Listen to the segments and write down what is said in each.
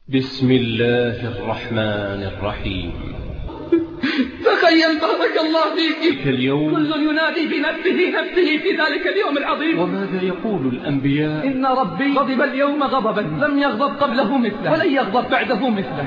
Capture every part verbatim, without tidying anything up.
بسم الله الرحمن الرحيم. تخيل بارك الله فيك اليوم كل ينادي بنفسه نفسه في ذلك اليوم العظيم. وماذا يقول الأنبياء؟ إن ربي غضب اليوم غضبا لم يغضب قبله مثله ولن يغضب بعده مثله.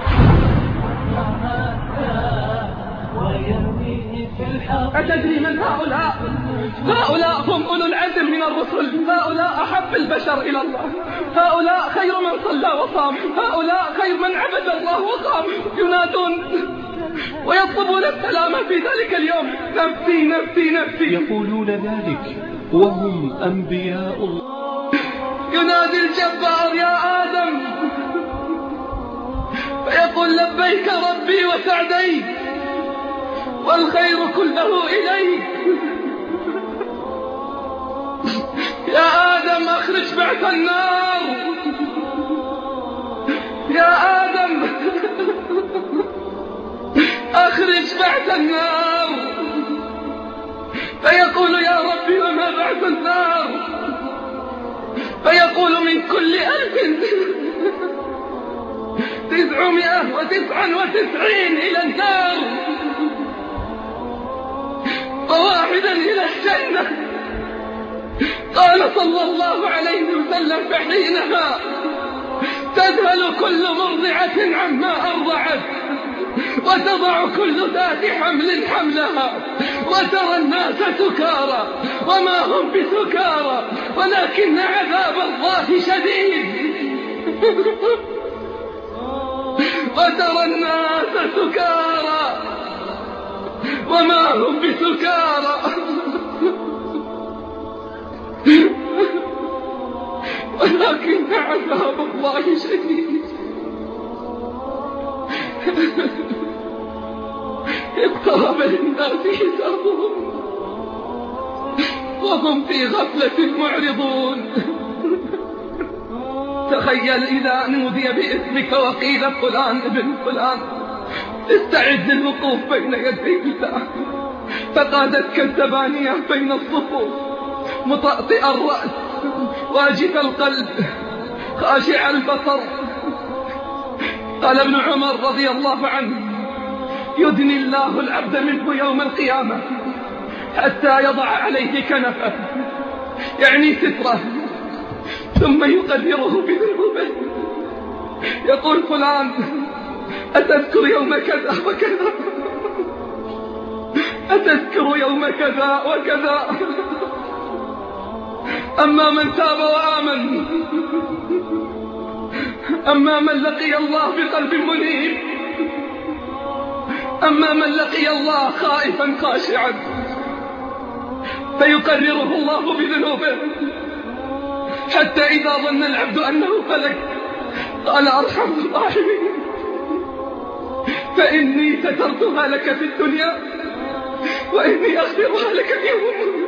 أتدري من هؤلاء؟ هؤلاء هم أولو العزم من الرسل، هؤلاء أحب البشر إلى الله، هؤلاء خير من صلى وصام، هؤلاء خير من عبد الله وقام، ينادون ويطلبون السلام في ذلك اليوم. نفسي نفسي نفسي يقولون ذلك وهم أنبياء الله. ينادي الجبار يا آدم فيقول لبيك ربي وسعديك والخير كله إليك. يا آدم أخرج بعث النار، يا آدم أخرج بعث النار. فيقول يا ربي وما بعث النار؟ فيقول من كل ألف تسعمائة وتسعة وتسعين إلى النار وواحدا إلى الجنة. قال صلى الله عليه وسلم فحينها تذهل كل مرضعة عما أرضعت وتضع كل ذات حمل حملها وترى الناس سكارى وما هم بسكارى ولكن عذاب الله شديد. وترى الناس سكارى وما هم بسكارى ولكن عذاب الله شديد. اقترب للناس حسابهم وهم في غفلة معرضون. تخيل إذا نودي باسمك وقيل فلان ابن فلان استعد للوقوف بين يدي الله، فقادتك الزبانية بين الصفوف مطأطئ الرأس واجف القلب خاشع البصر. قال ابن عمر رضي الله عنه يدني الله العبد منه يوم القيامة حتى يضع عليه كنفه يعني ستره ثم يقدره بذنوبه. يقول فلان أتذكر يوم كذا وكذا، أتذكر يوم كذا وكذا. أما من تاب وآمن، أما من لقي الله بقلب منيب، أما من لقي الله خائفا خاشعا فيقرره الله بذنوبه حتى إذا ظن العبد أنه فلك قال أرحم الراحمين فإني سترتها لك في الدنيا وإني أغفرها لك اليوم.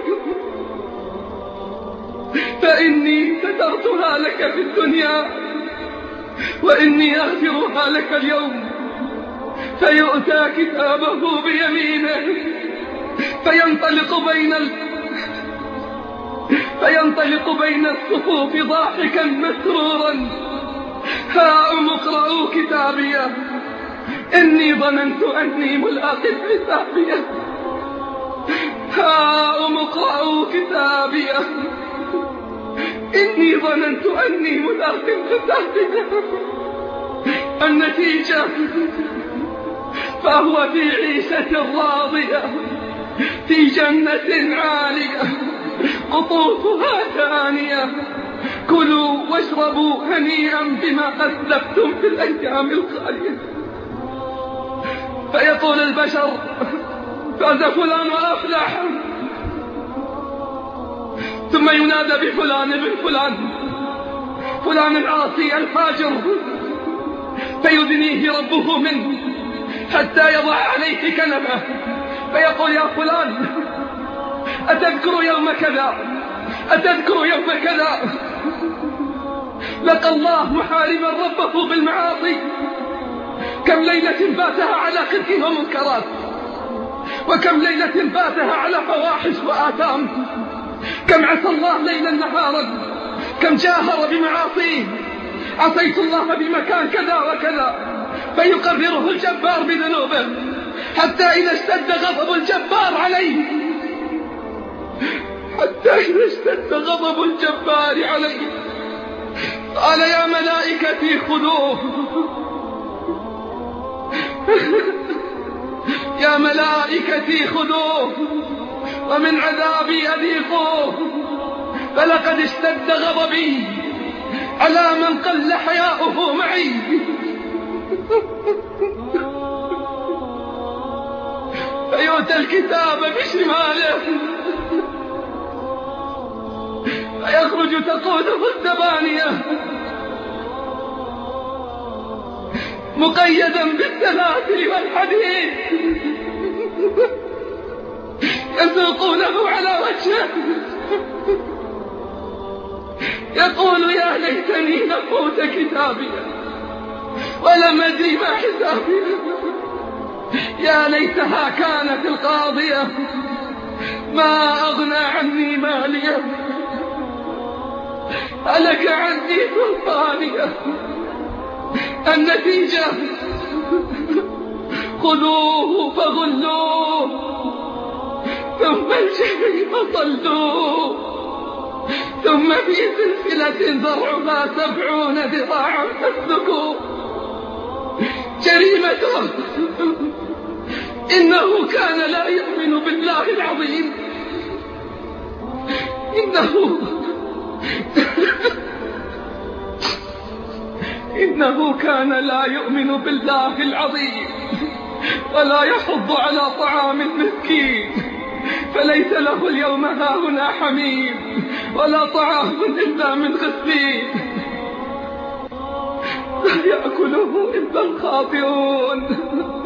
فإني سترتها لك في الدنيا وإني أغفرها لك اليوم. فيؤتى كتابه بيمينه فينطلق بين ال... فينطلق بين الصفوف ضاحكا مسرورا هاؤم اقرءوا كتابيه إني ظننت أني ملاق حسابيه. هاؤم اقرءوا كتابيه إني ظننت أني ملاق حسابيه. النتيجة فهو في عيشة راضية في جنة عالية قطوفها دانية كلوا واشربوا هنيئا بما أسلفتم في الأيام الخالية. فيقول البشر فاز فلان وأفلح، ثم ينادى بفلان ابن فلان فلان العاصي الفاجر فيدنيه ربه منه حتى يضع عليه كنفه فيقول يا فلان أتذكر يوم كذا، أتذكر يوم كذا. لقى الله محاربا ربه بالمعاصي، كم ليلة باتها على خزي ومنكرات، وكم ليلة باتها على فواحش وآثام، كم عصى الله ليلا نهارا، كم جاهر بمعاصيه، عصيت الله بمكان كذا وكذا، فيقرره الجبار بذنوبه، حتى إذا اشتد غضب الجبار عليه حتى إذا اشتد غضب الجبار عليه قال يا ملائكتي خذوه يا ملائكتي خذوه ومن عذابي أذيقوه، فلقد اشتد غضبي على من قل حياؤه معي. فيؤتى الكتاب بشماله فيخرج تقوده الزبانية مقيدا بالسلاسل والحديد، يسوقونه على وجهه يقول يا ليتني لفوت كتابي ولم أدري ما حسابي، يا ليتها كانت القاضية ما أغنى عني مالية، هلك عني سلطانية. النتيجة خذوه فغلوه ثم الجحيم صلوه ثم في سلسلة ذرعها سبعون ذراعا فاسلكوه. جريمته إنه كان لا يؤمن بالله العظيم، إنه إنه كان لا يؤمن بالله العظيم ولا يحض على طعام المسكين، فليس له اليوم هاهنا حميم ولا طعام إلا من غسلين لا يأكله إلا الخاطئون.